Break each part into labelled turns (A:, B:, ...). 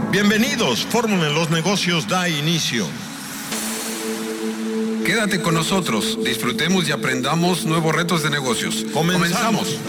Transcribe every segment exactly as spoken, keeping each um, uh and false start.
A: Bienvenidos, Fórmula en los Negocios da inicio.
B: Quédate con nosotros, disfrutemos y aprendamos nuevos retos de negocios.
A: Comenzamos.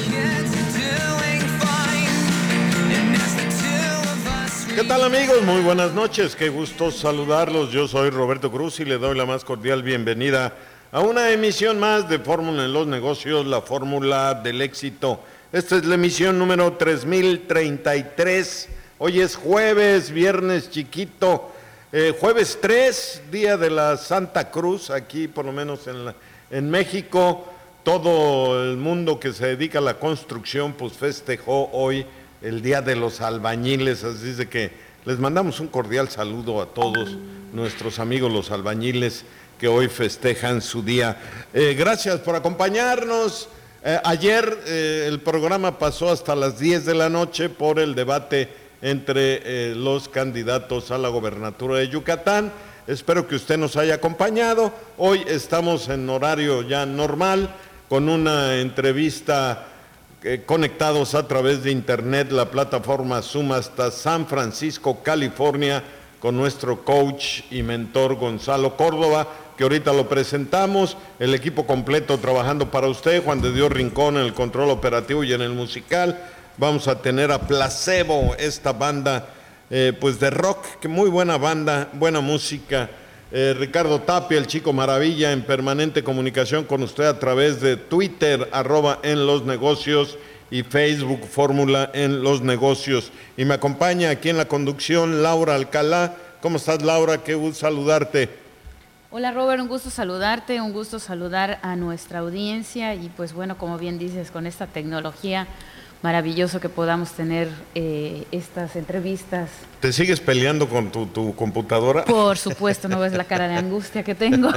A: ¿Qué tal, amigos? Muy buenas noches, qué gusto saludarlos. Yo soy Roberto Cruz y le doy la más cordial bienvenida a una emisión más de Fórmula en los Negocios, la fórmula del éxito. Esta es la emisión número tres mil treinta y tres. Hoy es jueves, viernes chiquito, eh, jueves tres, día de la Santa Cruz, aquí por lo menos en, la, en México. Todo el mundo que se dedica a la construcción pues festejó hoy el Día de los Albañiles, así de que les mandamos un cordial saludo a todos nuestros amigos los albañiles que hoy festejan su día. Eh, gracias por acompañarnos. Eh, ayer eh, el programa pasó hasta las diez de la noche por el debate entre eh, los candidatos a la gobernatura de Yucatán. Espero que usted nos haya acompañado. Hoy estamos en horario ya normal, con una entrevista eh, conectados a través de internet, la plataforma Zoom hasta San Francisco, California, con nuestro coach y mentor Gonzalo Córdoba, que ahorita lo presentamos, el equipo completo trabajando para usted, Juan de Dios Rincón en el control operativo y en el musical. Vamos a tener a Placebo, esta banda eh, pues de rock, que muy buena banda, buena música. Eh, Ricardo Tapia, el Chico Maravilla, en permanente comunicación con usted a través de Twitter, arroba en los negocios, y Facebook, Fórmula en los Negocios. Y me acompaña aquí en la conducción Laura Alcalá. ¿Cómo estás, Laura? Qué gusto saludarte.
C: Hola, Robert, un gusto saludarte, un gusto saludar a nuestra audiencia y pues bueno, como bien dices, con esta tecnología maravilloso que podamos tener eh, estas entrevistas.
A: ¿Te sigues peleando con tu, tu computadora?
C: Por supuesto, no ves la cara de angustia que tengo.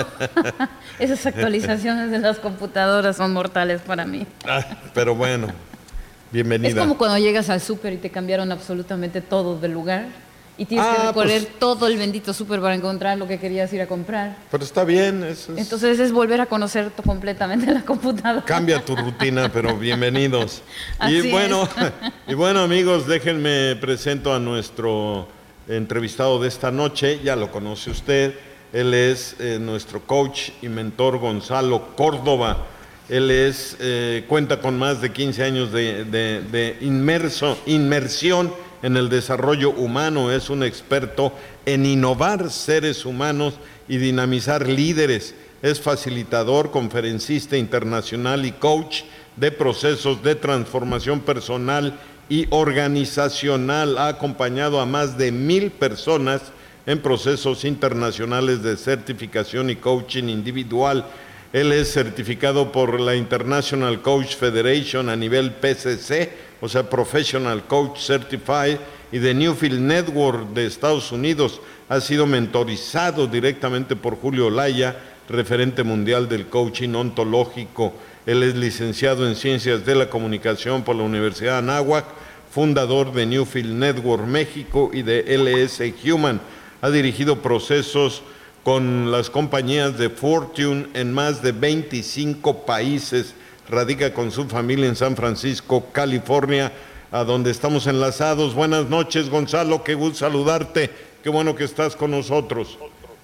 C: Esas actualizaciones de las computadoras son mortales para mí.
A: Ah, pero bueno, bienvenida.
C: Es como cuando llegas al súper y te cambiaron absolutamente todo del lugar y tienes
A: ah,
C: que recorrer
A: pues,
C: todo el bendito súper para encontrar lo que querías ir a comprar.
A: Pero está bien. Eso es...
C: Entonces es volver a conocer completamente la computadora.
A: Cambia tu rutina, pero bienvenidos.
C: Así
A: y bueno,
C: es.
A: y bueno, amigos, déjenme presento a nuestro entrevistado de esta noche. Ya lo conoce usted. Él es eh, nuestro coach y mentor Gonzalo Córdoba. Él es eh, cuenta con más de quince años de, de, de inmerso, inmersión en el desarrollo humano. Es un experto en innovar seres humanos y dinamizar líderes. Es facilitador, conferencista internacional y coach de procesos de transformación personal y organizacional. Ha acompañado a más de mil personas en procesos internacionales de certificación y coaching individual. Él es certificado por la International Coach Federation a nivel P C C, o sea, Professional Coach Certified, y de Newfield Network de Estados Unidos. Ha sido mentorizado directamente por Julio Olaya, referente mundial del coaching ontológico. Él es licenciado en Ciencias de la Comunicación por la Universidad de Anáhuac, fundador de Newfield Network México y de L S Human. Ha dirigido procesos con las compañías de Fortune en más de veinticinco países. Radica con su familia en San Francisco, California, a donde estamos enlazados. Buenas noches, Gonzalo, qué gusto saludarte. Qué bueno que estás con nosotros.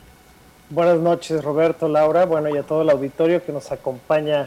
D: Buenas noches, Roberto, Laura, bueno, y a todo el auditorio que nos acompaña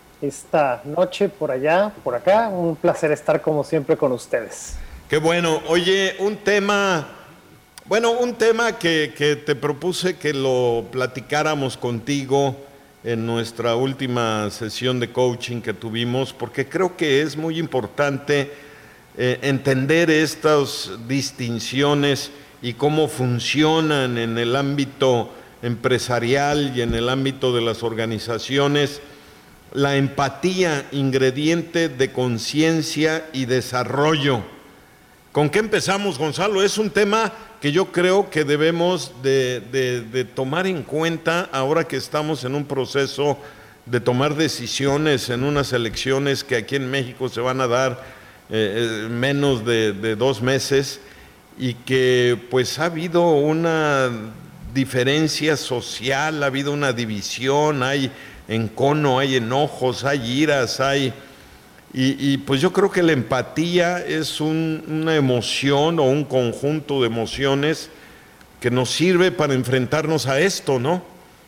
D: esta noche por allá, por acá. Un placer estar como siempre con ustedes.
A: Qué bueno. Oye, un tema... Bueno, un tema que, que te propuse que lo platicáramos contigo en nuestra última sesión de coaching que tuvimos, porque creo que es muy importante eh, entender estas distinciones y cómo funcionan en el ámbito empresarial y en el ámbito de las organizaciones. La empatía, ingrediente de conciencia y desarrollo. ¿Con qué empezamos, Gonzalo? Es un tema que yo creo que debemos de, de, de tomar en cuenta ahora que estamos en un proceso de tomar decisiones en unas elecciones que aquí en México se van a dar eh, menos de, de dos meses y que pues ha habido una diferencia social, ha habido una división, hay encono, hay enojos, hay iras, hay Y, y pues yo creo que la empatía es un, una emoción o un conjunto de emociones que nos sirve para enfrentarnos a esto, ¿no?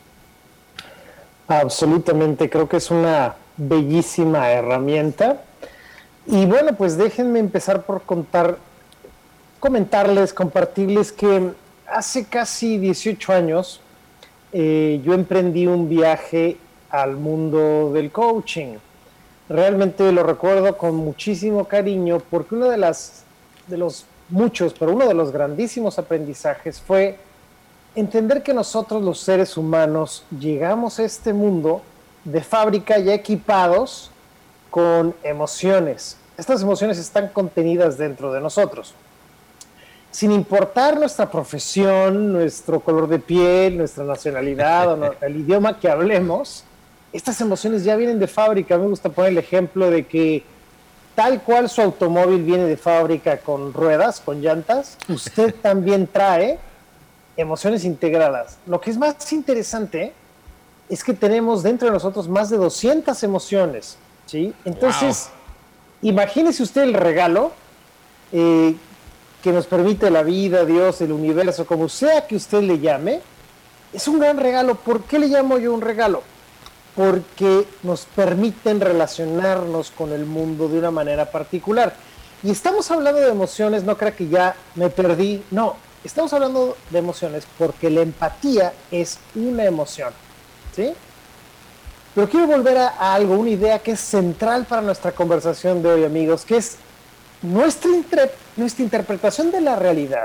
D: Absolutamente, creo que es una bellísima herramienta. Y bueno, pues déjenme empezar por contar, comentarles, compartirles que hace casi dieciocho años eh, yo emprendí un viaje al mundo del coaching. Realmente lo recuerdo con muchísimo cariño porque uno de las, de los muchos, pero uno de los grandísimos aprendizajes fue entender que nosotros los seres humanos llegamos a este mundo de fábrica ya equipados con emociones. Estas emociones están contenidas dentro de nosotros. Sin importar nuestra profesión, nuestro color de piel, nuestra nacionalidad o no, el idioma que hablemos, estas emociones ya vienen de fábrica. Me gusta poner el ejemplo de que tal cual su automóvil viene de fábrica con ruedas, con llantas, usted también trae emociones integradas. Lo que es más interesante es que tenemos dentro de nosotros más de doscientas emociones, ¿sí? Entonces, wow. Imagínese usted el regalo eh, que nos permite la vida, Dios, el universo, como sea que usted le llame. Es un gran regalo. ¿Por qué le llamo yo un regalo? Porque nos permiten relacionarnos con el mundo de una manera particular. Y estamos hablando de emociones, no crea que ya me perdí, no, estamos hablando de emociones porque la empatía es una emoción, ¿sí? Pero quiero volver a, a algo, una idea que es central para nuestra conversación de hoy, amigos, que es nuestra, inter- nuestra interpretación de la realidad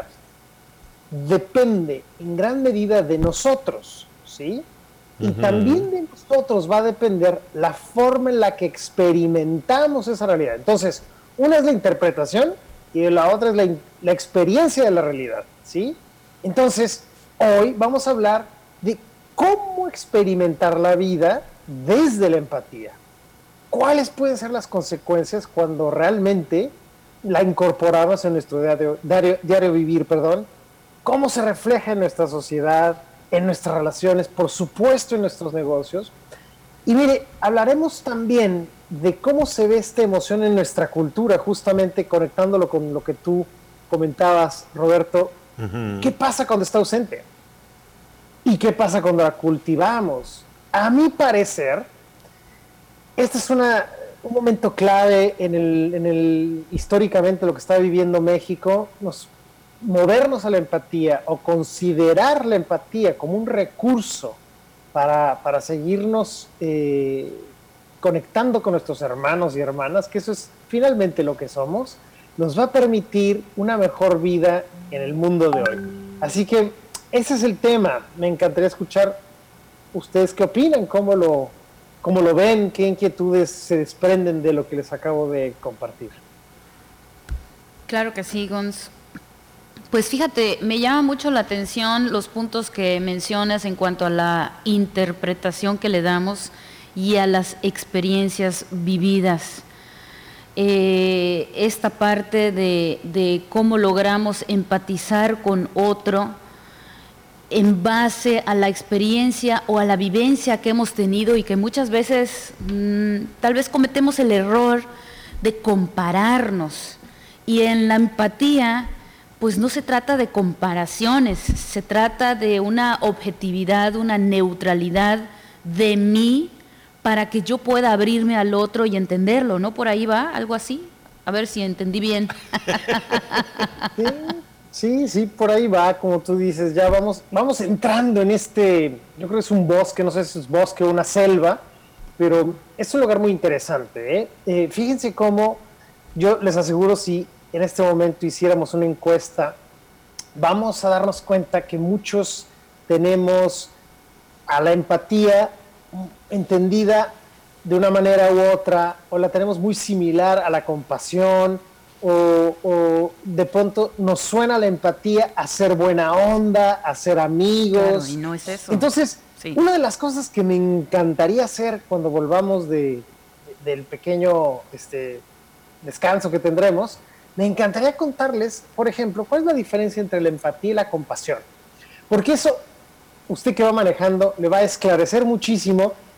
D: depende en gran medida de nosotros, ¿sí? Y uh-huh. también de nosotros va a depender la forma en la que experimentamos esa realidad. Entonces, una es la interpretación y la otra es la, la experiencia de la realidad, ¿sí? Entonces, hoy vamos a hablar de cómo experimentar la vida desde la empatía. ¿Cuáles pueden ser las consecuencias cuando realmente la incorporamos en nuestro diario, diario, diario vivir, perdón? ¿Cómo se refleja en nuestra sociedad, en nuestras relaciones, por supuesto en nuestros negocios? Y mire, hablaremos también de cómo se ve esta emoción en nuestra cultura, justamente conectándolo con lo que tú comentabas, Roberto. Uh-huh. ¿Qué pasa cuando está ausente? ¿Y qué pasa cuando la cultivamos? A mi parecer, este es una, un momento clave en el, en el históricamente lo que está viviendo México. Nos movernos a la empatía o considerar la empatía como un recurso para, para seguirnos eh, conectando con nuestros hermanos y hermanas, que eso es finalmente lo que somos, nos va a permitir una mejor vida en el mundo de hoy. Así que ese es el tema. Me encantaría escuchar ustedes qué opinan, cómo lo, cómo lo ven, qué inquietudes se desprenden de lo que les acabo de compartir.
C: Claro que sí, Gonz. Pues fíjate, me llama mucho la atención los puntos que mencionas en cuanto a la interpretación que le damos y a las experiencias vividas. Eh, esta parte de, de cómo logramos empatizar con otro en base a la experiencia o a la vivencia que hemos tenido y que muchas veces mmm, tal vez cometemos el error de compararnos. Y en la empatía, pues no se trata de comparaciones, se trata de una objetividad, una neutralidad de mí para que yo pueda abrirme al otro y entenderlo, ¿no? Por ahí va, algo así. A ver si entendí bien.
D: Sí, sí, sí, por ahí va, como tú dices, ya vamos, vamos entrando en este, yo creo que es un bosque, no sé si es bosque o una selva, pero es un lugar muy interesante, ¿eh? Eh, fíjense cómo, yo les aseguro, si en este momento hiciéramos una encuesta, vamos a darnos cuenta que muchos tenemos a la empatía entendida de una manera u otra, o la tenemos muy similar a la compasión, o, o de pronto nos suena la empatía a ser buena onda, a ser amigos.
C: Claro, y no es eso.
D: Entonces, sí. Una de las cosas que me encantaría hacer cuando volvamos de, de, del pequeño este, descanso que tendremos, me encantaría contarles, por ejemplo, cuál es la diferencia entre la empatía y la compasión. Porque eso, usted que va manejando, le va a esclarecer muchísimo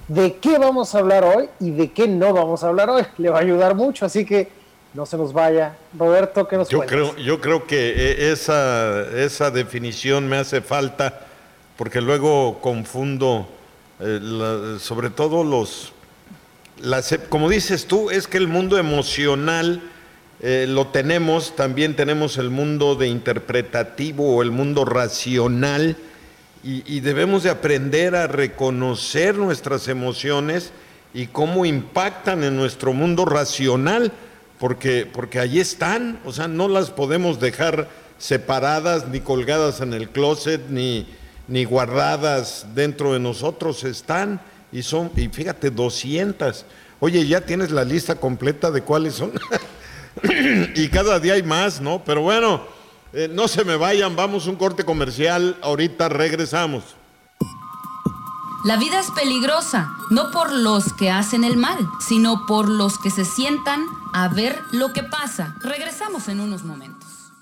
D: de qué vamos a hablar hoy y de qué no vamos a hablar hoy. Le va a ayudar mucho, así que no se nos vaya. Roberto, ¿qué nos
A: yo
D: cuentas?
A: creo Yo creo que esa, esa definición me hace falta, porque luego confundo, eh, la, sobre todo los... Las, como dices tú, es que el mundo emocional eh, lo tenemos, también tenemos el mundo de interpretativo o el mundo racional, y, y debemos de aprender a reconocer nuestras emociones y cómo impactan en nuestro mundo racional, porque, porque ahí están, o sea, no las podemos dejar separadas, ni colgadas en el closet, ni, ni guardadas dentro de nosotros, están. Y son, y fíjate, doscientas. Oye, ya tienes la lista completa de cuáles son. Y cada día hay más, ¿no? Pero bueno, eh, no se me vayan, vamos a un corte comercial, ahorita regresamos.
E: La vida es peligrosa, no por los que hacen el mal, sino por los que se sientan a ver lo que pasa. Regresamos en unos momentos.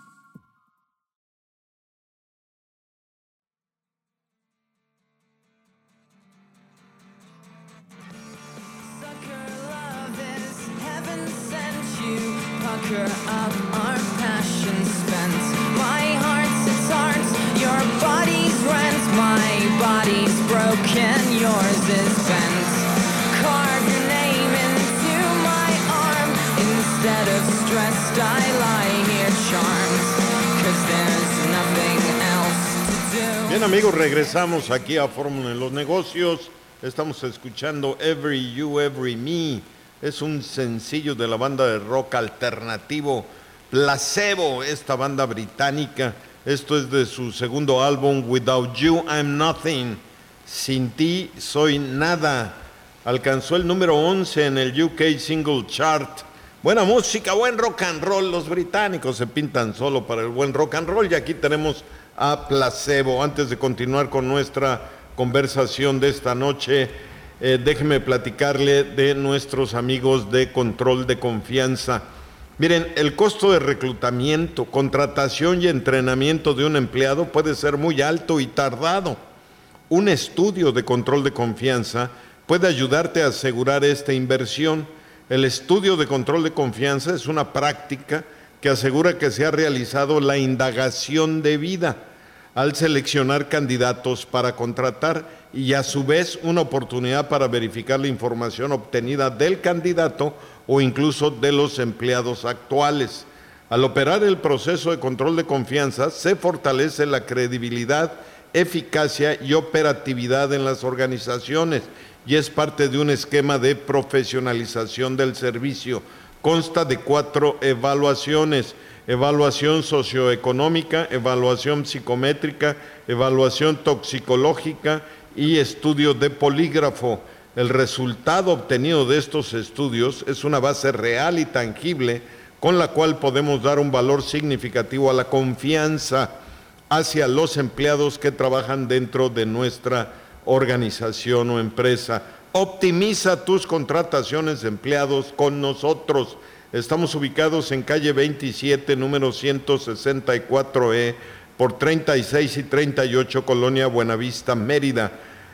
F: Of our passion spent, my heart's its heart, your body's rent, my body's broken, yours is bent. Carve your name into my arm, instead of stressed I lie here charmed, cause there's nothing else to do.
A: Bien amigos, regresamos aquí a Fórmula en los Negocios. Estamos escuchando Every You, Every Me. Es un sencillo de la banda de rock alternativo Placebo, esta banda británica. Esto es de su segundo álbum, Without You, I'm Nothing. Sin ti, soy nada. Alcanzó el número once en el U K Single Chart. Buena música, buen rock and roll. Los británicos se pintan solo para el buen rock and roll. Y aquí tenemos a Placebo. Antes de continuar con nuestra conversación de esta noche, Eh, déjeme platicarle de nuestros amigos de Control de Confianza. Miren, el costo de reclutamiento, contratación y entrenamiento de un empleado puede ser muy alto y tardado. Un estudio de Control de Confianza puede ayudarte a asegurar esta inversión. El estudio de Control de Confianza es una práctica que asegura que se ha realizado la indagación debida al seleccionar candidatos para contratar, y a su vez una oportunidad para verificar la información obtenida del candidato o incluso de los empleados actuales. Al operar el proceso de control de confianza, se fortalece la credibilidad, eficacia y operatividad en las organizaciones, y es parte de un esquema de profesionalización del servicio. Consta de cuatro evaluaciones: evaluación socioeconómica, evaluación psicométrica, evaluación toxicológica y estudio de polígrafo. El resultado obtenido de estos estudios es una base real y tangible con la cual podemos dar un valor significativo a la confianza hacia los empleados que trabajan dentro de nuestra organización o empresa. Optimiza tus contrataciones de empleados con nosotros. Estamos ubicados en calle veintisiete, número ciento sesenta y cuatro E, por treinta y seis y treinta y ocho, Colonia Buenavista, Mérida.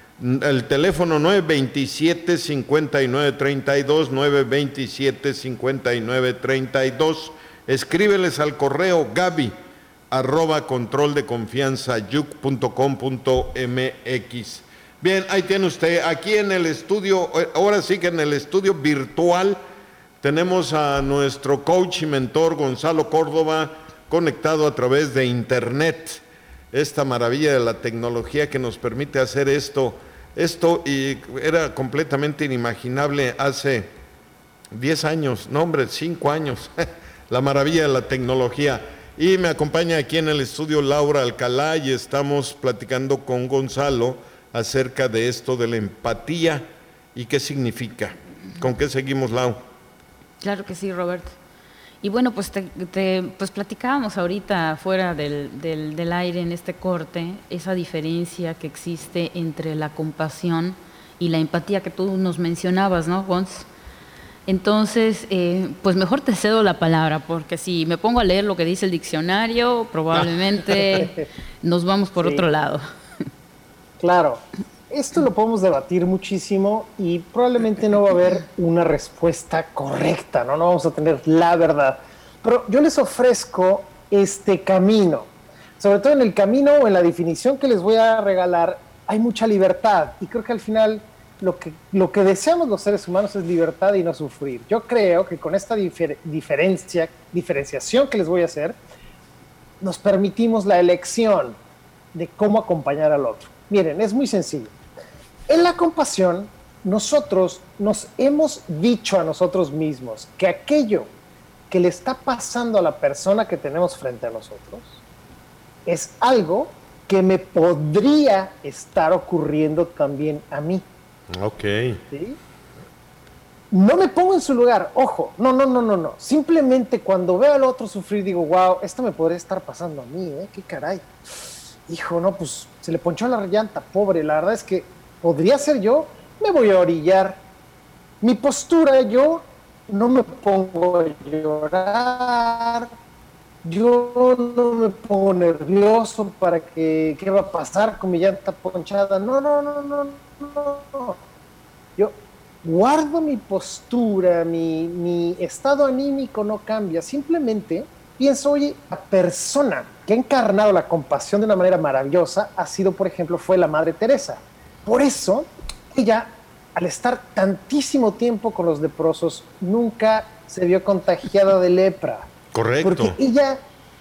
A: El teléfono nueve dos siete, cinco nueve tres dos, nueve dos siete, cinco nueve tres dos. Escríbeles al correo gaby arroba control de confianza yuc punto com punto m x. Bien, ahí tiene usted, aquí en el estudio, ahora sí que en el estudio virtual, tenemos a nuestro coach y mentor Gonzalo Córdoba, conectado a través de internet. Esta maravilla de la tecnología que nos permite hacer esto, esto y era completamente inimaginable hace diez años, no hombre, cinco años, la maravilla de la tecnología. Y me acompaña aquí en el estudio Laura Alcalá y estamos platicando con Gonzalo acerca de esto de la empatía y qué significa. ¿Con qué seguimos, Lau?
C: Claro que sí, Roberto. Y bueno, pues te, te pues platicábamos ahorita fuera del, del, del aire en este corte, esa diferencia que existe entre la compasión y la empatía que tú nos mencionabas, ¿no, Gonz? Entonces, eh, pues mejor te cedo la palabra, porque si me pongo a leer lo que dice el diccionario, probablemente nos vamos por
D: sí.
C: otro lado.
D: Claro. esto lo podemos debatir muchísimo y probablemente no va a haber una respuesta correcta, ¿no? No vamos a tener la verdad. Pero yo les ofrezco este camino. Sobre todo en el camino o en la definición que les voy a regalar, hay mucha libertad. Y creo que al final lo que, lo que deseamos los seres humanos es libertad y no sufrir. Yo creo que con esta difer- diferencia, diferenciación que les voy a hacer, nos permitimos la elección de cómo acompañar al otro. Miren, es muy sencillo. En la compasión, nosotros nos hemos dicho a nosotros mismos que aquello que le está pasando a la persona que tenemos frente a nosotros es algo que me podría estar ocurriendo también a mí.
A: Ok.
D: ¿Sí? No me pongo en su lugar, ojo, no, no, no, no, no. Simplemente cuando veo al otro sufrir digo, wow, esto me podría estar pasando a mí, ¿eh? Qué caray. Hijo, no, pues se le ponchó la llanta, pobre. La verdad es que podría ser yo, me voy a orillar. Mi postura, yo no me pongo a llorar, yo no me pongo nervioso para que, ¿qué va a pasar con mi llanta ponchada? No, no, no, no, no. Yo guardo mi postura, mi, mi estado anímico no cambia. Simplemente pienso, oye, la persona que ha encarnado la compasión de una manera maravillosa ha sido, por ejemplo, fue la Madre Teresa. Por eso, ella, al estar tantísimo tiempo con los leprosos, nunca se vio contagiada de lepra.
A: Correcto.
D: Porque ella,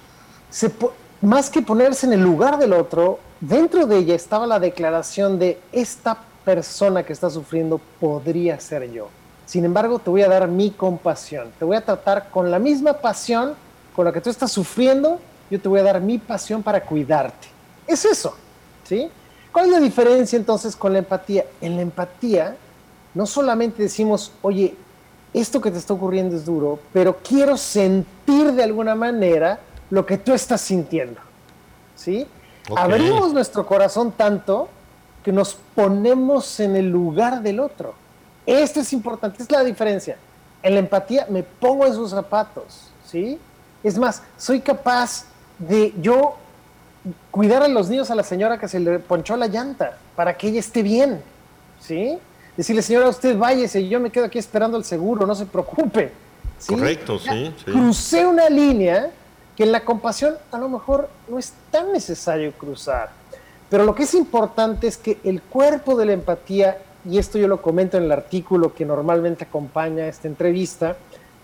D: se, más que ponerse en el lugar del otro, dentro de ella estaba la declaración de esta persona que está sufriendo podría ser yo. Sin embargo, te voy a dar mi compasión. Te voy a tratar con la misma pasión con la que tú estás sufriendo. Yo te voy a dar mi pasión para cuidarte. Es eso, ¿sí? ¿Cuál es la diferencia entonces con la empatía? En la empatía no solamente decimos, oye, esto que te está ocurriendo es duro, pero quiero sentir de alguna manera lo que tú estás sintiendo, ¿sí? Okay. Abrimos nuestro corazón tanto que nos ponemos en el lugar del otro. Esto es importante, es la diferencia. En la empatía me pongo en sus zapatos, ¿sí? Es más, soy capaz de yo cuidar a los niños a la señora que se le ponchó la llanta para que ella esté bien, ¿sí? Decirle, señora, usted váyase, yo me quedo aquí esperando el seguro, no se preocupe, ¿sí?
A: Correcto, sí, sí.
D: Crucé una línea que en la compasión a lo mejor no es tan necesario cruzar, pero lo que es importante es que el cuerpo de la empatía, y esto yo lo comento en el artículo que normalmente acompaña esta entrevista,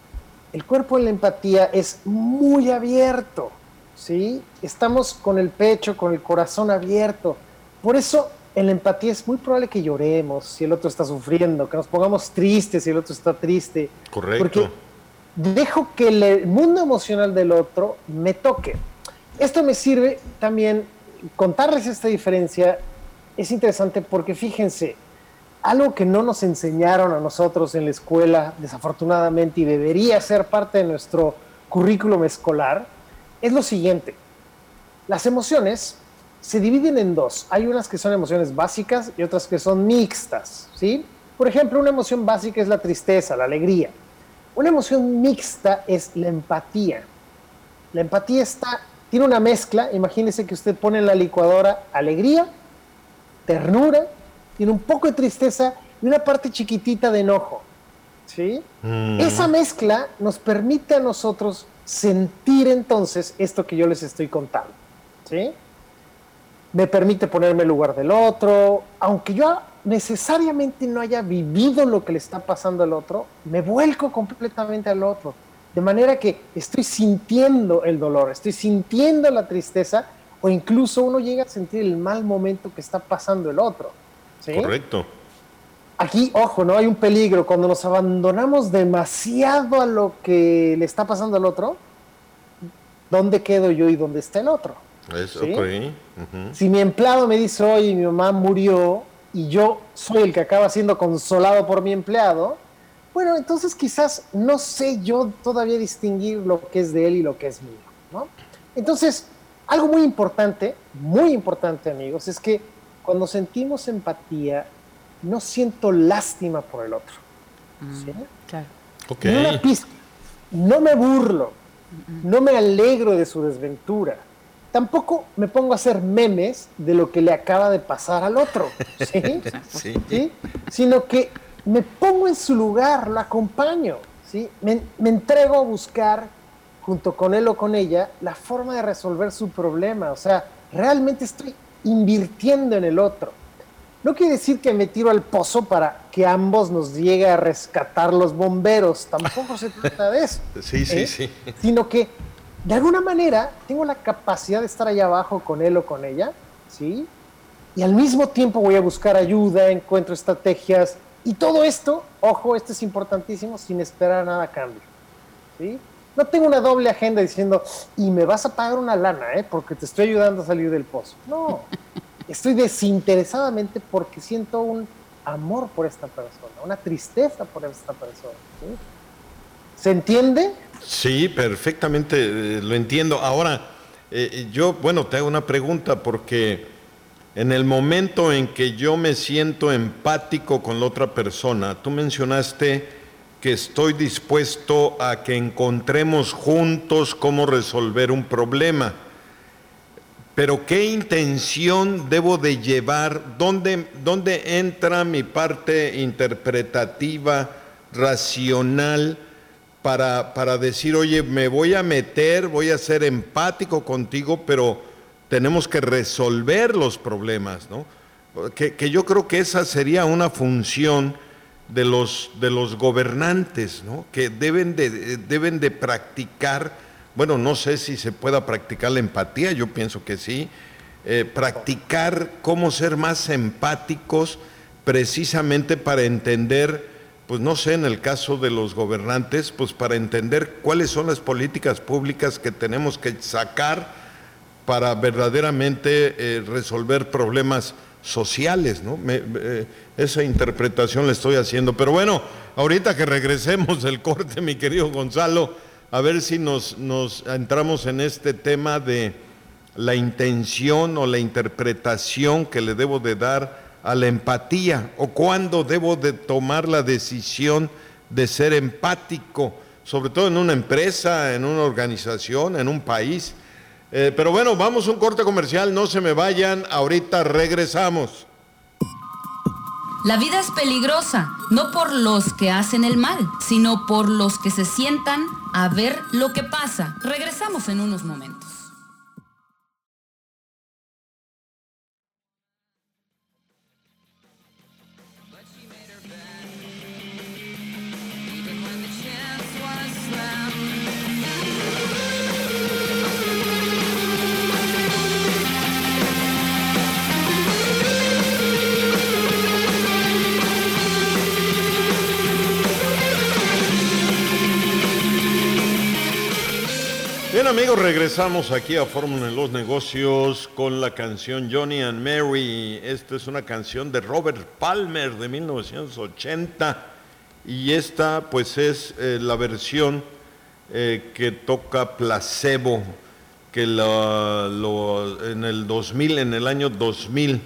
D: el cuerpo de la empatía es muy abierto, ¿sí? Estamos con el pecho, con el corazón abierto. Por eso en la empatía es muy probable que lloremos si el otro está sufriendo, que nos pongamos tristes si el otro está triste.
A: Correcto.
D: Porque dejo que el mundo emocional del otro me toque. Esto me sirve también, contarles esta diferencia es interesante porque fíjense, algo que no nos enseñaron a nosotros en la escuela, desafortunadamente, y debería ser parte de nuestro currículum escolar, es lo siguiente. Las emociones se dividen en dos. Hay unas que son emociones básicas y otras que son mixtas, ¿sí? Por ejemplo, una emoción básica es la tristeza, la alegría. Una emoción mixta es la empatía. La empatía está, tiene una mezcla. Imagínese que usted pone en la licuadora alegría, ternura, tiene un poco de tristeza y una parte chiquitita de enojo, ¿sí? Mm. Esa mezcla nos permite a nosotros sentir entonces esto que yo les estoy contando, ¿sí? Me permite ponerme en lugar del otro, aunque yo necesariamente no haya vivido lo que le está pasando al otro, me vuelco completamente al otro, de manera que estoy sintiendo el dolor, estoy sintiendo la tristeza, o incluso uno llega a sentir el mal momento que está pasando el otro, ¿sí?
A: Correcto.
D: Aquí, ojo, ¿no? Hay un peligro. Cuando nos abandonamos demasiado a lo que le está pasando al otro, ¿dónde quedo yo y dónde está el otro?
A: Eso,
D: ¿sí?
A: okay. Uh-huh.
D: Si mi empleado me dice, oye, mi mamá murió y yo soy el que acaba siendo consolado por mi empleado, bueno, entonces quizás no sé yo todavía distinguir lo que es de él y lo que es mío, ¿no? Entonces, algo muy importante, muy importante, amigos, es que cuando sentimos empatía, no siento lástima por el otro.
C: Mm,
D: ¿sí?
C: Claro.
A: Okay.
D: Ni una pizca. No me burlo, no me alegro de su desventura. tampoco me pongo a hacer memes de lo que le acaba de pasar al otro, ¿sí?
A: Sí.
D: ¿Sí? Sino que me pongo en su lugar, lo acompaño, ¿sí? Me, me entrego a buscar, junto con él o con ella, la forma de resolver su problema. O sea, realmente estoy invirtiendo en el otro. No quiere decir que me tiro al pozo para que ambos nos llegue a rescatar los bomberos. Tampoco se trata de eso.
A: Sí, sí,
D: ¿eh?
A: sí.
D: Sino que, de alguna manera, tengo la capacidad de estar allá abajo con él o con ella, ¿sí? Y al mismo tiempo voy a buscar ayuda, encuentro estrategias. Y todo esto, ojo, esto es importantísimo, sin esperar nada a cambio, ¿sí? No tengo una doble agenda diciendo, y me vas a pagar una lana, ¿eh? Porque te estoy ayudando a salir del pozo. No. Estoy desinteresadamente porque siento un amor por esta persona, una tristeza por esta persona, ¿sí? ¿Se entiende?
A: Sí, perfectamente eh, lo entiendo. Ahora, eh, yo, bueno, te hago una pregunta porque en el momento en que yo me siento empático con la otra persona, tú mencionaste que estoy dispuesto a que encontremos juntos cómo resolver un problema. Pero ¿qué intención debo de llevar? ¿Dónde, dónde entra mi parte interpretativa, racional, para, para decir, oye, me voy a meter, voy a ser empático contigo, pero tenemos que resolver los problemas, ¿no? Que, que yo creo que esa sería una función de los, de los gobernantes, ¿no? Que deben de, deben de practicar. Bueno, no sé si se pueda practicar la empatía, yo pienso que sí, eh, practicar cómo ser más empáticos precisamente para entender, pues no sé, en el caso de los gobernantes, pues para entender cuáles son las políticas públicas que tenemos que sacar para verdaderamente eh, resolver problemas sociales, ¿no? Me, eh, esa interpretación la estoy haciendo. Pero bueno, ahorita que regresemos del corte, mi querido Gonzalo, a ver si nos, nos entramos en este tema de la intención o la interpretación que le debo de dar a la empatía, o cuándo debo de tomar la decisión de ser empático, sobre todo en una empresa, en una organización, en un país. Eh, pero bueno, vamos a un corte comercial, no se me vayan, ahorita regresamos.
E: La vida es peligrosa, no por los que hacen el mal, sino por los que se sientan a ver lo que pasa. Regresamos en unos momentos.
A: Bien amigos, regresamos aquí a Fórmula en los Negocios con la canción Johnny and Mary. Esta es una canción de Robert Palmer de mil novecientos ochenta y esta pues es eh, la versión eh, que toca Placebo, que la, lo, en el dos mil, en el año dos mil,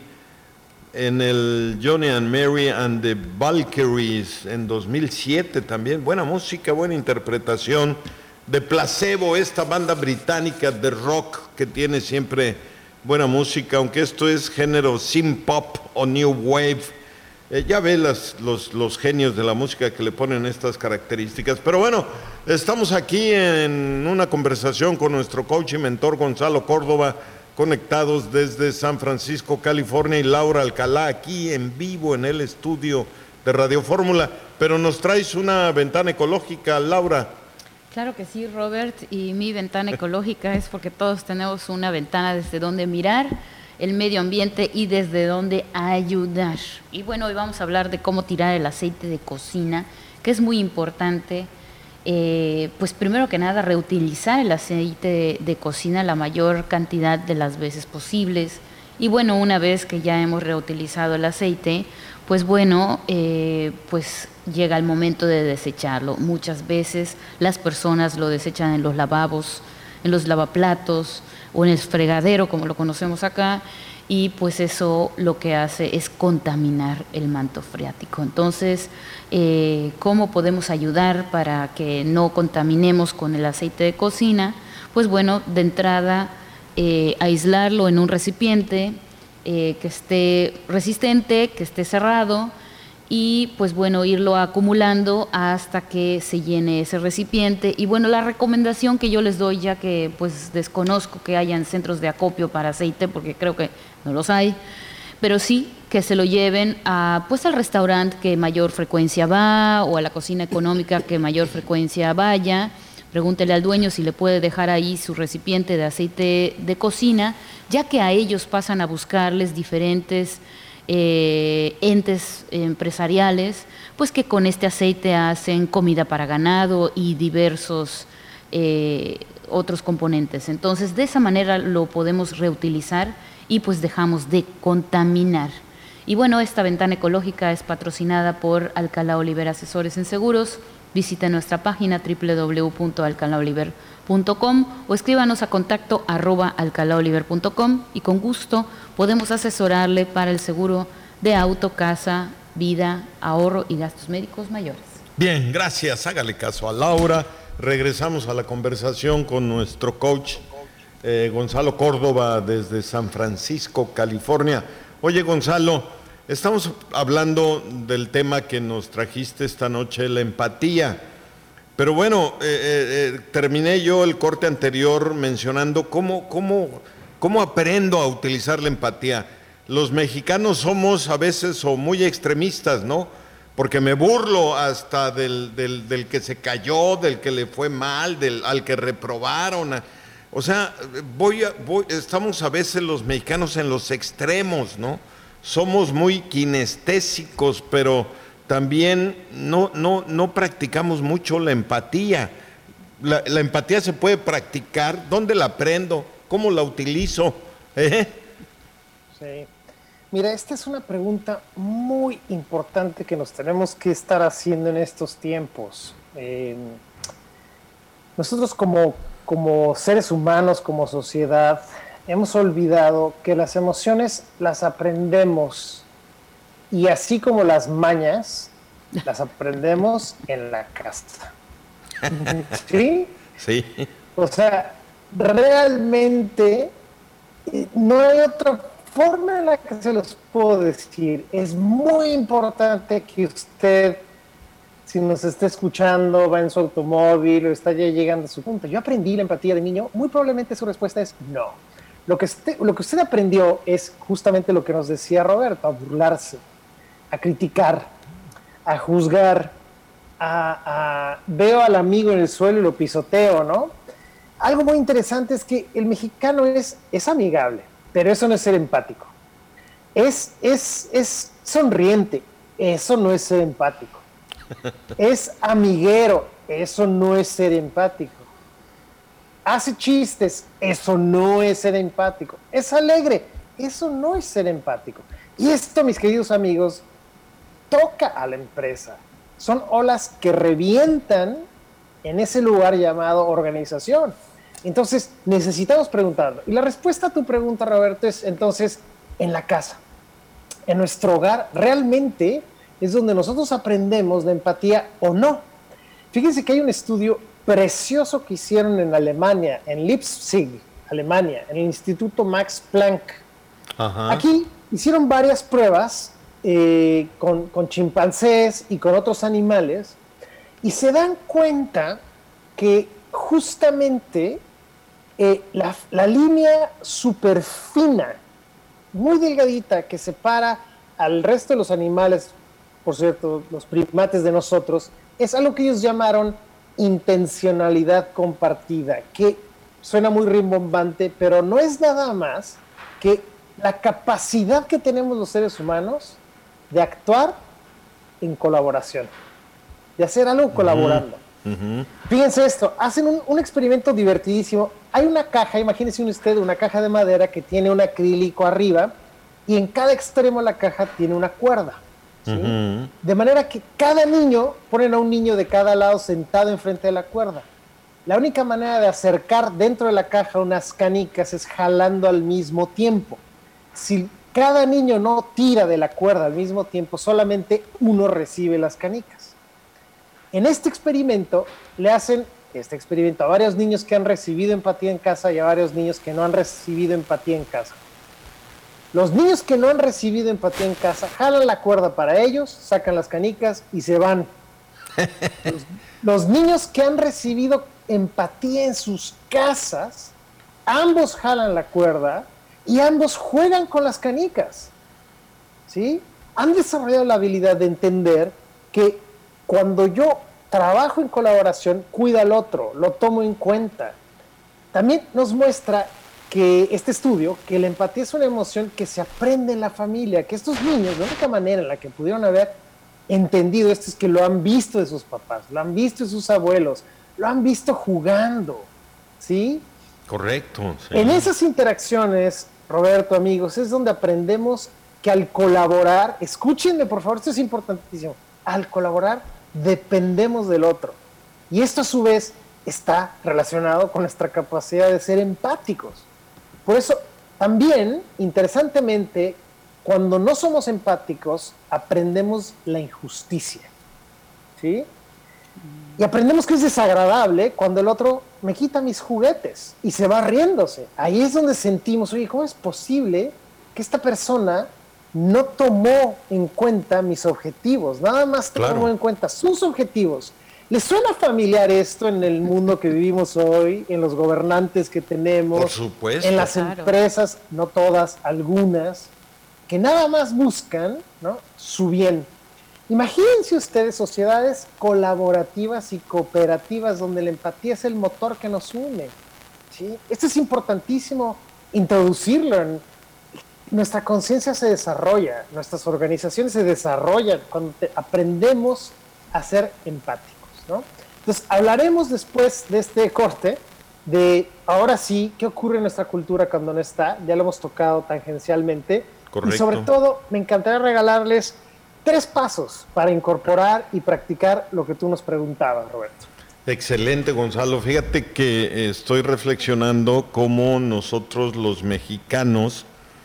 A: en el Johnny and Mary and the Valkyries en dos mil siete también. Buena música, buena interpretación de Placebo, esta banda británica de rock que tiene siempre buena música, aunque esto es género synth pop o new wave. Eh, ya ve las, los, los genios de la música que le ponen estas características. Pero bueno, estamos aquí en una conversación con nuestro coach y mentor Gonzalo Córdoba, conectados desde San Francisco, California, y Laura Alcalá aquí en vivo en el estudio de Radio Fórmula. Pero nos traes una ventana ecológica, Laura.
C: Claro que sí, Robert, y mi ventana ecológica es porque todos tenemos una ventana desde donde mirar el medio ambiente y desde donde ayudar. Y bueno, hoy vamos a hablar de cómo tirar el aceite de cocina, que es muy importante. Eh, pues primero que nada, reutilizar el aceite de, de cocina la mayor cantidad de las veces posibles. Y bueno, una vez que ya hemos reutilizado el aceite, pues bueno, eh, pues llega el momento de desecharlo. Muchas veces las personas lo desechan en los lavabos, en los lavaplatos o en el fregadero, como lo conocemos acá, y pues eso lo que hace es contaminar el manto freático. Entonces, eh, ¿cómo podemos ayudar para que no contaminemos con el aceite de cocina? Pues bueno, de entrada, eh, aislarlo en un recipiente eh, que esté resistente, que esté cerrado, y pues bueno, irlo acumulando hasta que se llene ese recipiente. Y bueno, la recomendación que yo les doy, ya que pues desconozco que hayan centros de acopio para aceite, porque creo que no los hay, pero sí que se lo lleven a, pues al restaurante que mayor frecuencia va, o a la cocina económica que mayor frecuencia vaya. Pregúntele al dueño si le puede dejar ahí su recipiente de aceite de cocina, ya que a ellos pasan a buscarles diferentes eh, entes empresariales, pues que con este aceite hacen comida para ganado y diversos eh, otros componentes. Entonces, de esa manera lo podemos reutilizar y pues dejamos de contaminar. Y bueno, esta ventana ecológica es patrocinada por Alcalá Oliver Asesores en Seguros. Visita nuestra página doble u doble u doble u punto alcalá oliver punto com o escríbanos a contacto arroba alcalá oliver punto com y con gusto podemos asesorarle para el seguro de auto, casa, vida, ahorro y gastos médicos mayores.
A: Bien, gracias. Hágale caso a Laura. Regresamos a la conversación con nuestro coach eh, Gonzalo Córdoba desde San Francisco, California. Oye, Gonzalo, estamos hablando del tema que nos trajiste esta noche, la empatía. Pero bueno, eh, eh, terminé yo el corte anterior mencionando cómo, cómo, cómo aprendo a utilizar la empatía. Los mexicanos somos a veces o muy extremistas, ¿no? Porque me burlo hasta del, del, del que se cayó, del que le fue mal, del, al que reprobaron. O sea, voy a, voy, estamos a veces los mexicanos en los extremos, ¿no? Somos muy kinestésicos, pero también no, no, no practicamos mucho la empatía. La, la empatía se puede practicar. ¿Dónde la aprendo? ¿Cómo la utilizo? ¿Eh?
D: Sí. Mira, esta es una pregunta muy importante que nos tenemos que estar haciendo en estos tiempos. Eh, nosotros como, como seres humanos, como sociedad, hemos olvidado que las emociones las aprendemos, y así como las mañas, las aprendemos en la casa. ¿Sí?
A: Sí.
D: O sea, realmente no hay otra forma en la que se los puedo decir. Es muy importante que usted, si nos está escuchando, va en su automóvil o está ya llegando a su punto. Yo aprendí la empatía de niño. Muy probablemente su respuesta es no. Lo que, usted, lo que usted aprendió es justamente lo que nos decía Roberto, a burlarse, a criticar, a juzgar, a, a veo al amigo en el suelo y lo pisoteo, ¿no? Algo muy interesante es que el mexicano es, es amigable, pero eso no es ser empático. Es, es, es sonriente, eso no es ser empático. Es amiguero, eso no es ser empático. Hace chistes, eso no es ser empático. Es alegre, eso no es ser empático. Y esto, mis queridos amigos, toca a la empresa. Son olas que revientan en ese lugar llamado organización. Entonces, necesitamos preguntarlo. Y la respuesta a tu pregunta, Roberto, es entonces en la casa. En nuestro hogar, realmente es donde nosotros aprendemos de empatía o no. Fíjense que hay un estudio precioso que hicieron en Alemania, en Leipzig, Alemania, en el Instituto Max Planck. Ajá. Aquí hicieron varias pruebas eh, con, con chimpancés y con otros animales, y se dan cuenta que justamente eh, la, la línea súper fina, muy delgadita, que separa al resto de los animales, por cierto, los primates de nosotros, es algo que ellos llamaron intencionalidad compartida, que suena muy rimbombante, pero no es nada más que la capacidad que tenemos los seres humanos de actuar en colaboración, de hacer algo uh-huh. colaborando. Uh-huh. Fíjense esto, hacen un, un experimento divertidísimo. Hay una caja, imagínense usted una caja de madera que tiene un acrílico arriba, y en cada extremo de la caja tiene una cuerda. ¿Sí? Uh-huh. De manera que cada niño, ponen a un niño de cada lado sentado enfrente de la cuerda. La única manera de acercar dentro de la caja unas canicas es jalando al mismo tiempo. Si cada niño no tira de la cuerda al mismo tiempo, solamente uno recibe las canicas. En este experimento le hacen este experimento a varios niños que han recibido empatía en casa y a varios niños que no han recibido empatía en casa. Los niños que no han recibido empatía en casa jalan la cuerda para ellos, sacan las canicas y se van. Los, los niños que han recibido empatía en sus casas, ambos jalan la cuerda y ambos juegan con las canicas. ¿Sí? Han desarrollado la habilidad de entender que cuando yo trabajo en colaboración, cuido al otro, lo tomo en cuenta. También nos muestra que este estudio, que la empatía es una emoción que se aprende en la familia, que estos niños, la única manera en la que pudieron haber entendido esto es que lo han visto de sus papás, lo han visto de sus abuelos, lo han visto jugando, ¿sí?
A: Correcto. Sí.
D: En esas interacciones, Roberto, amigos, es donde aprendemos que al colaborar, escúchenme por favor, esto es importantísimo, al colaborar dependemos del otro. Y esto a su vez está relacionado con nuestra capacidad de ser empáticos. Por eso, también, interesantemente, cuando no somos empáticos, aprendemos la injusticia, ¿sí? Y aprendemos que es desagradable cuando el otro me quita mis juguetes y se va riéndose. Ahí es donde sentimos, oye, ¿cómo es posible que esta persona no tomó en cuenta mis objetivos? Nada más
A: Claro.
D: tomó en cuenta sus objetivos. ¿Les suena familiar esto en el mundo que vivimos hoy, en los gobernantes que tenemos?
A: Por supuesto.
D: En las
C: Claro.
D: empresas, no todas, algunas, que nada más buscan, ¿no?, su bien. Imagínense ustedes sociedades colaborativas y cooperativas donde la empatía es el motor que nos une, ¿sí? Esto es importantísimo introducirlo. En, nuestra conciencia se desarrolla, nuestras organizaciones se desarrollan cuando te, aprendemos a ser empáticos, ¿no? Entonces, hablaremos después de este corte de, ahora sí, qué ocurre en nuestra cultura cuando no está. Ya lo hemos tocado tangencialmente.
A: Correcto.
D: Y sobre todo, me encantaría regalarles tres pasos para incorporar y practicar lo que tú nos preguntabas, Roberto.
A: Excelente, Gonzalo. Fíjate que eh, estoy reflexionando cómo nosotros los mexicanos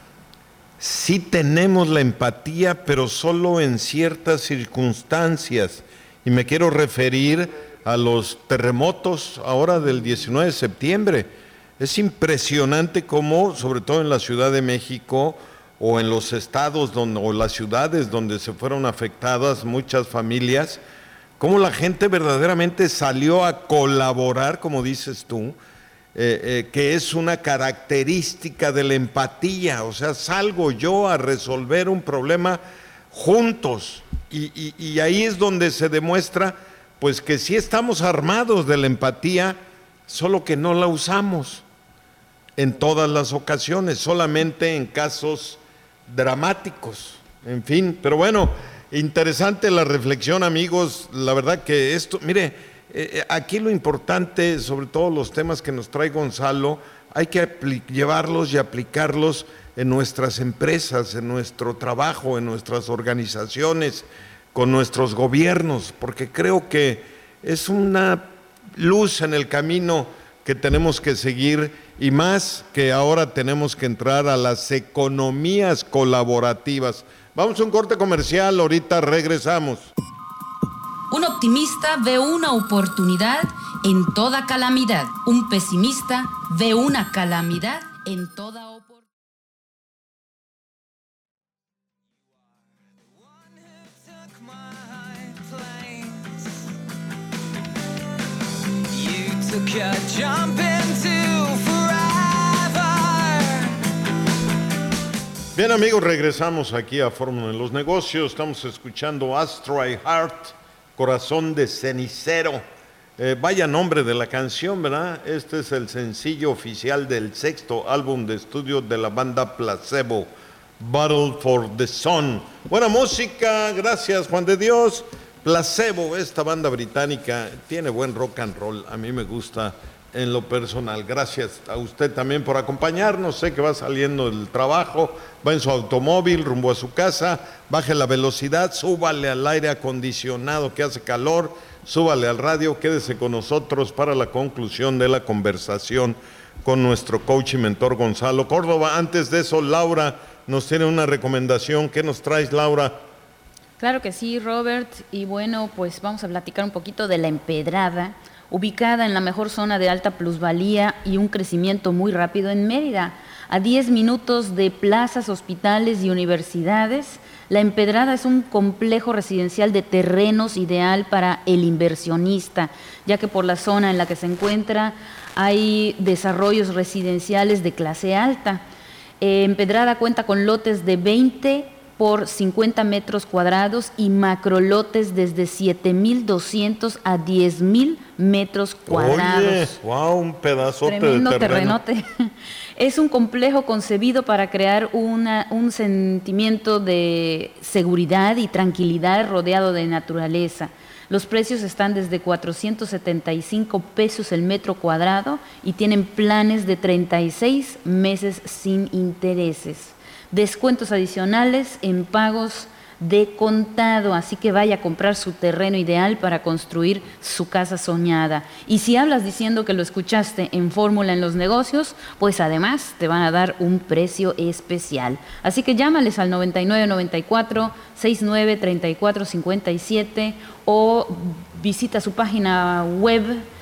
A: sí tenemos la empatía, pero solo en ciertas circunstancias. Y me quiero referir a los terremotos ahora del diecinueve de septiembre. Es impresionante cómo, sobre todo en la Ciudad de México o en los estados donde, o las ciudades donde se fueron afectadas muchas familias, cómo la gente verdaderamente salió a colaborar, como dices tú, eh, eh, que es una característica de la empatía. O sea, salgo yo a resolver un problema juntos, y, y, y ahí es donde se demuestra pues que sí estamos armados de la empatía, solo que no la usamos en todas las ocasiones, solamente en casos dramáticos, en fin. Pero bueno, interesante la reflexión, amigos. La verdad que esto, mire, eh, aquí lo importante, sobre todo los temas que nos trae Gonzalo, hay que llevarlos y aplicarlos en nuestras empresas, en nuestro trabajo, en nuestras organizaciones, con nuestros gobiernos, porque creo que es una luz en el camino que tenemos que seguir, y más que ahora tenemos que entrar a las economías colaborativas. Vamos a un corte comercial, ahorita regresamos.
E: Un optimista ve una oportunidad en toda calamidad. Un pesimista ve una calamidad en toda oportunidad.
F: Took a jump into forever.
A: Bien, amigos, regresamos aquí a Fórmula en los Negocios. Estamos escuchando Astray Heart, Corazón de Cenicero. Eh, vaya nombre de la canción, ¿verdad? Este es el sencillo oficial del sexto álbum de estudio de la banda Placebo, Battle for the Sun. Buena música, gracias, Juan de Dios. Placebo, esta banda británica, tiene buen rock and roll, a mí me gusta en lo personal. Gracias a usted también por acompañarnos. Sé que va saliendo del trabajo, va en su automóvil rumbo a su casa, baje la velocidad, súbale al aire acondicionado que hace calor, súbale al radio, quédese con nosotros para la conclusión de la conversación con nuestro coach y mentor Gonzalo Córdoba. Antes de eso, Laura nos tiene una recomendación. ¿Qué nos traes, Laura?
C: Claro que sí, Robert, y bueno, pues vamos a platicar un poquito de La Empedrada, ubicada en la mejor zona de alta plusvalía y un crecimiento muy rápido en Mérida, a diez minutos de plazas, hospitales y universidades. La Empedrada es un complejo residencial de terrenos ideal para el inversionista, ya que por la zona en la que se encuentra hay desarrollos residenciales de clase alta. Eh, Empedrada cuenta con lotes de veinte por cincuenta metros cuadrados y macrolotes desde siete mil doscientos a diez mil metros cuadrados.
A: Oye, wow, un pedazote
C: Tremendo
A: de terreno.
C: terrenote. Es un complejo concebido para crear una, un sentimiento de seguridad y tranquilidad rodeado de naturaleza. Los precios están desde cuatrocientos setenta y cinco pesos el metro cuadrado y tienen planes de treinta y seis meses sin intereses. Descuentos adicionales en pagos de contado, así que vaya a comprar su terreno ideal para construir su casa soñada. Y si hablas diciendo que lo escuchaste en Fórmula en los Negocios, pues además te van a dar un precio especial. Así que llámales al noventa y nueve noventa y cuatro, sesenta y nueve treinta y cuatro cincuenta y siete o visita su página web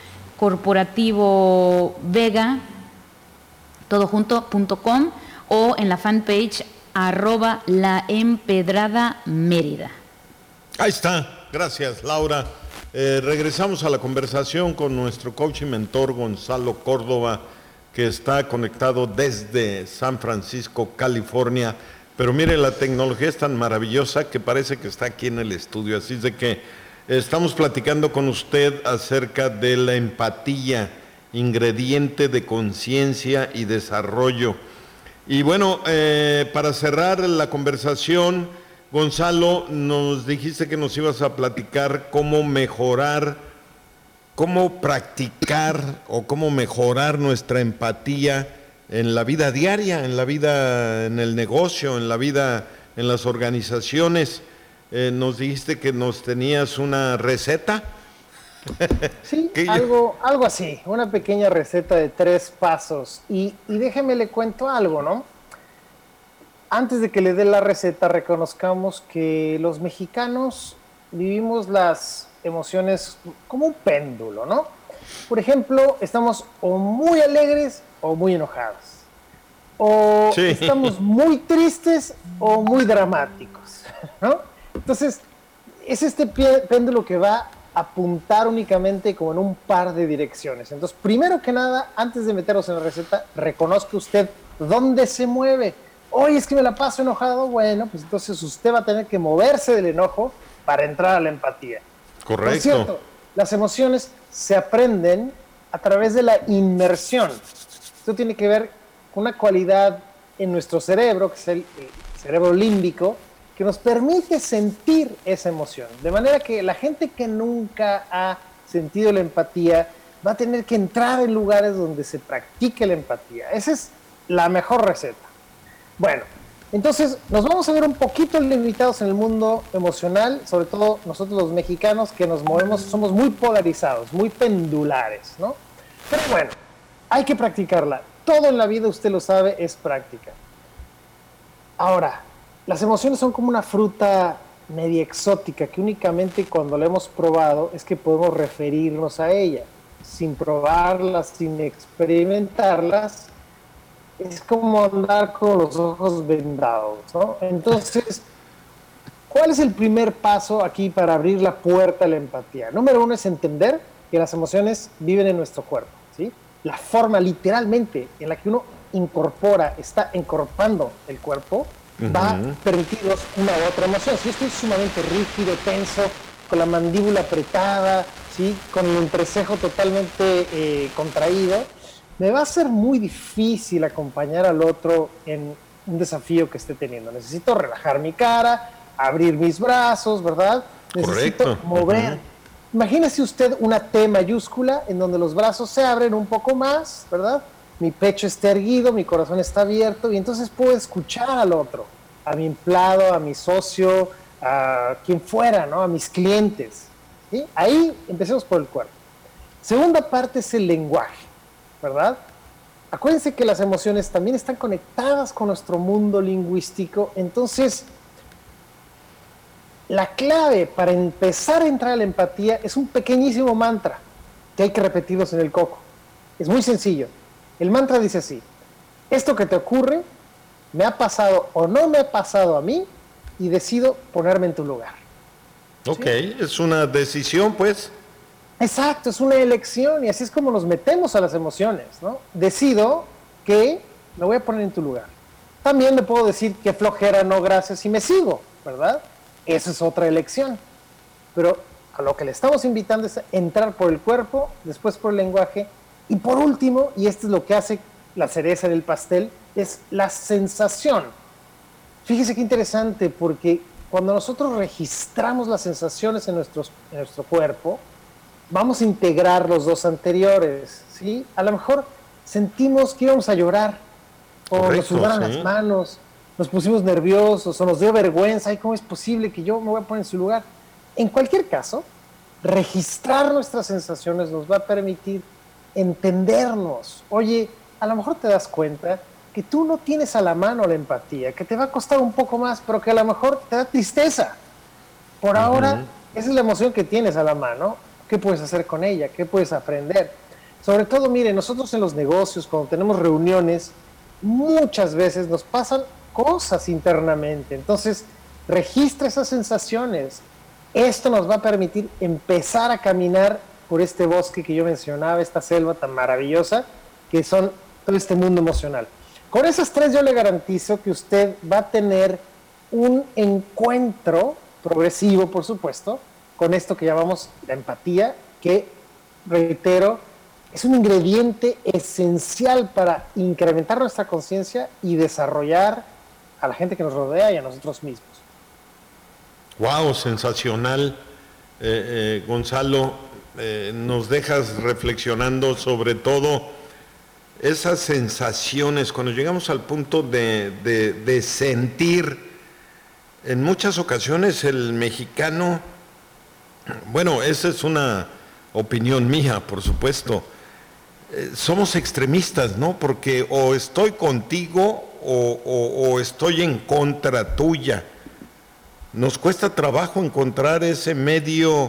C: corporativo vega todo junto punto com o en la fanpage arroba la empedrada Mérida.
A: Ahí está, gracias Laura. Eh, regresamos a la conversación con nuestro coach y mentor Gonzalo Córdoba, que está conectado desde San Francisco, California. Pero mire, la tecnología es tan maravillosa que parece que está aquí en el estudio. Así es de que estamos platicando con usted acerca de la empatía, ingrediente de conciencia y desarrollo. Y bueno, eh, para cerrar la conversación, Gonzalo, nos dijiste que nos ibas a platicar cómo mejorar, cómo practicar o cómo mejorar nuestra empatía en la vida diaria, en la vida, en el negocio, en la vida, en las organizaciones. Eh, nos dijiste que nos tenías una receta.
D: Sí, algo, algo así, una pequeña receta de tres pasos. Y, y déjeme le cuento algo, ¿no? Antes de que le dé la receta, reconozcamos que los mexicanos vivimos las emociones como un péndulo, ¿no? Por ejemplo, estamos o muy alegres o muy enojados. O sí. Estamos muy tristes o muy dramáticos, ¿no? Entonces, es este péndulo que va apuntar únicamente como en un par de direcciones. Entonces, primero que nada, antes de meternos en la receta, reconozca usted dónde se mueve. Oye, es que me la paso enojado. Bueno, pues entonces usted va a tener que moverse del enojo para entrar a la empatía.
A: Correcto.
D: Por cierto, las emociones se aprenden a través de la inmersión. Esto tiene que ver con una cualidad en nuestro cerebro, que es el, el cerebro límbico, que nos permite sentir esa emoción. De manera que la gente que nunca ha sentido la empatía va a tener que entrar en lugares donde se practique la empatía. Esa es la mejor receta. Bueno, entonces nos vamos a ver un poquito limitados en el mundo emocional, sobre todo nosotros los mexicanos que nos movemos, somos muy polarizados, muy pendulares, ¿no? Pero bueno, hay que practicarla. Todo en la vida, usted lo sabe, es práctica. Ahora, las emociones son como una fruta media exótica que únicamente cuando la hemos probado es que podemos referirnos a ella. Sin probarlas, sin experimentarlas, es como andar con los ojos vendados, ¿no? Entonces, ¿cuál es el primer paso aquí para abrir la puerta a la empatía? Número uno es entender que las emociones viven en nuestro cuerpo, ¿sí? La forma literalmente en la que uno incorpora, está encorpando el cuerpo, va a permitirnos una u otra emoción. Si yo estoy sumamente rígido, tenso, con la mandíbula apretada, ¿sí? Con el entrecejo totalmente eh, contraído, me va a ser muy difícil acompañar al otro en un desafío que esté teniendo. Necesito relajar mi cara, abrir mis brazos, ¿verdad? Necesito
A: Correcto.
D: mover. Uh-huh. Imagínese usted una T mayúscula en donde los brazos se abren un poco más, ¿verdad? Mi pecho está erguido, mi corazón está abierto y entonces puedo escuchar al otro, a mi empleado, a mi socio, a quien fuera, ¿no? A mis clientes, ¿sí? Ahí empecemos por el cuerpo. Segunda parte es el lenguaje, ¿verdad? Acuérdense que las emociones también están conectadas con nuestro mundo lingüístico, entonces la clave para empezar a entrar a la empatía es un pequeñísimo mantra. que hay que repetirlos en el coco. Es muy sencillo. El mantra dice así: esto que te ocurre me ha pasado o no me ha pasado a mí y decido ponerme en tu lugar.
A: Ok,
D: ¿Sí?
A: Es una decisión, pues.
D: Exacto, es una elección y así es como nos metemos a las emociones, ¿no? Decido que me voy a poner en tu lugar. También me puedo decir que flojera, no gracias, y me sigo, ¿verdad? Esa es otra elección. Pero a lo que le estamos invitando es a entrar por el cuerpo, después por el lenguaje, y por último, y esto es lo que hace la cereza del pastel, es la sensación. Fíjese qué interesante, porque cuando nosotros registramos las sensaciones en, nuestros, en nuestro cuerpo, vamos a integrar los dos anteriores, ¿sí? A lo mejor sentimos que íbamos a llorar, o
A: Correcto,
D: nos sudaron
A: sí.
D: las manos, nos pusimos nerviosos, o nos dio vergüenza, ¿y cómo es posible que yo me voy a poner en su lugar? En cualquier caso, registrar nuestras sensaciones nos va a permitir entendernos. Oye, a lo mejor te das cuenta que tú no tienes a la mano la empatía, que te va a costar un poco más, pero que a lo mejor te da tristeza. Por ahora, esa es la emoción que tienes a la mano. ¿Qué puedes hacer con ella? ¿Qué puedes aprender? Sobre todo, mire, nosotros en los negocios, cuando tenemos reuniones, muchas veces nos pasan cosas internamente. Entonces, registra esas sensaciones. Esto nos va a permitir empezar a caminar por este bosque que yo mencionaba, esta selva tan maravillosa, que son todo este mundo emocional. Con esas tres yo le garantizo que usted va a tener un encuentro progresivo, por supuesto, con esto que llamamos la empatía, que, reitero, es un ingrediente esencial para incrementar nuestra conciencia y desarrollar a la gente que nos rodea y a nosotros mismos.
A: Wow, sensacional. Eh, eh, Gonzalo, eh, nos dejas reflexionando sobre todo esas sensaciones, cuando llegamos al punto de, de, de sentir. En muchas ocasiones el mexicano, bueno, esa es una opinión mía, por supuesto, eh, somos extremistas, ¿no? Porque o estoy contigo o, o, o estoy en contra tuya. Nos cuesta trabajo encontrar ese medio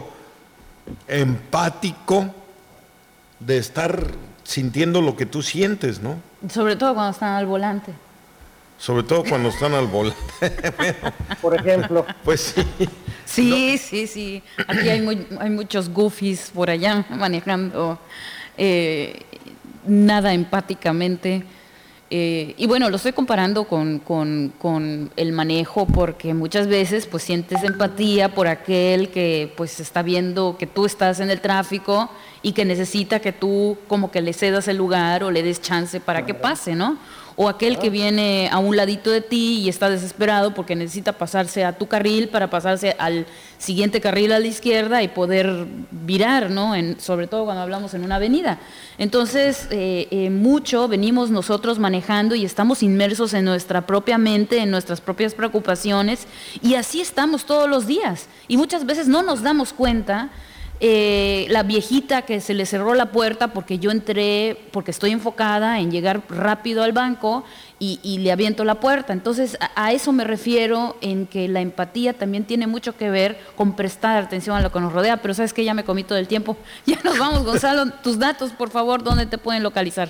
A: empático de estar sintiendo lo que tú sientes, ¿no?
C: Sobre todo cuando están al volante.
A: Sobre todo cuando están al volante. Bueno,
D: Por ejemplo,
A: pues sí.
C: Sí, no. sí, sí. Aquí hay, muy, hay muchos goofies por allá manejando eh, nada empáticamente. Eh, y bueno, lo estoy comparando con, con, con el manejo porque muchas veces pues sientes empatía por aquel que pues está viendo que tú estás en el tráfico y que necesita que tú como que le cedas el lugar o le des chance para que pase, ¿no? O aquel que viene a un ladito de ti y está desesperado porque necesita pasarse a tu carril para pasarse al siguiente carril a la izquierda y poder virar, ¿no? En, sobre todo cuando hablamos en una avenida. Entonces, eh, eh, mucho venimos nosotros manejando y estamos inmersos en nuestra propia mente, en nuestras propias preocupaciones, y así estamos todos los días. Y muchas veces no nos damos cuenta. Eh, la viejita que se le cerró la puerta porque yo entré, porque estoy enfocada en llegar rápido al banco y, y le aviento la puerta. Entonces a, a eso me refiero, en que la empatía también tiene mucho que ver con prestar atención a lo que nos rodea. Pero sabes que ya me comí todo el tiempo. Ya nos vamos, Gonzalo. Tus datos, por favor, ¿dónde te pueden localizar?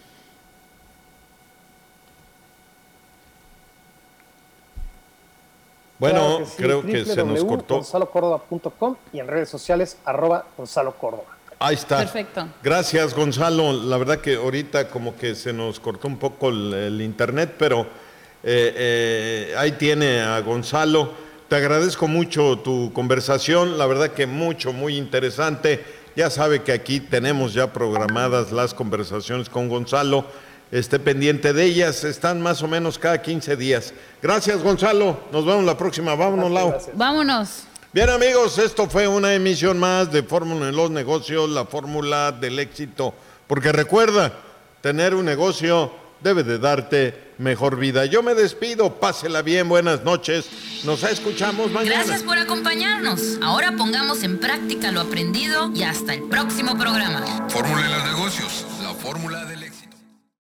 A: Bueno,
D: claro que sí,
A: creo que se nos cortó.
D: gonzalo córdoba punto com y en redes sociales arroba Gonzalo Córdoba.
A: Ahí está.
C: Perfecto.
A: Gracias, Gonzalo. La verdad que ahorita como que se nos cortó un poco el, el internet, pero eh, eh, ahí tiene a Gonzalo. Te agradezco mucho tu conversación, la verdad que mucho, muy interesante. Ya sabe que aquí tenemos ya programadas las conversaciones con Gonzalo. Esté pendiente de ellas, están más o menos cada quince días. Gracias, Gonzalo. Nos vemos la próxima. Vámonos, Lau.
C: Vámonos.
A: Bien, amigos, esto fue una emisión más de Fórmula en los Negocios, la fórmula del éxito. Porque recuerda, tener un negocio debe de darte mejor vida. Yo me despido, pásela bien, buenas noches. Nos escuchamos mañana.
E: Gracias por acompañarnos. Ahora pongamos en práctica lo aprendido y hasta el próximo programa.
B: Fórmula en los negocios, la fórmula del éxito.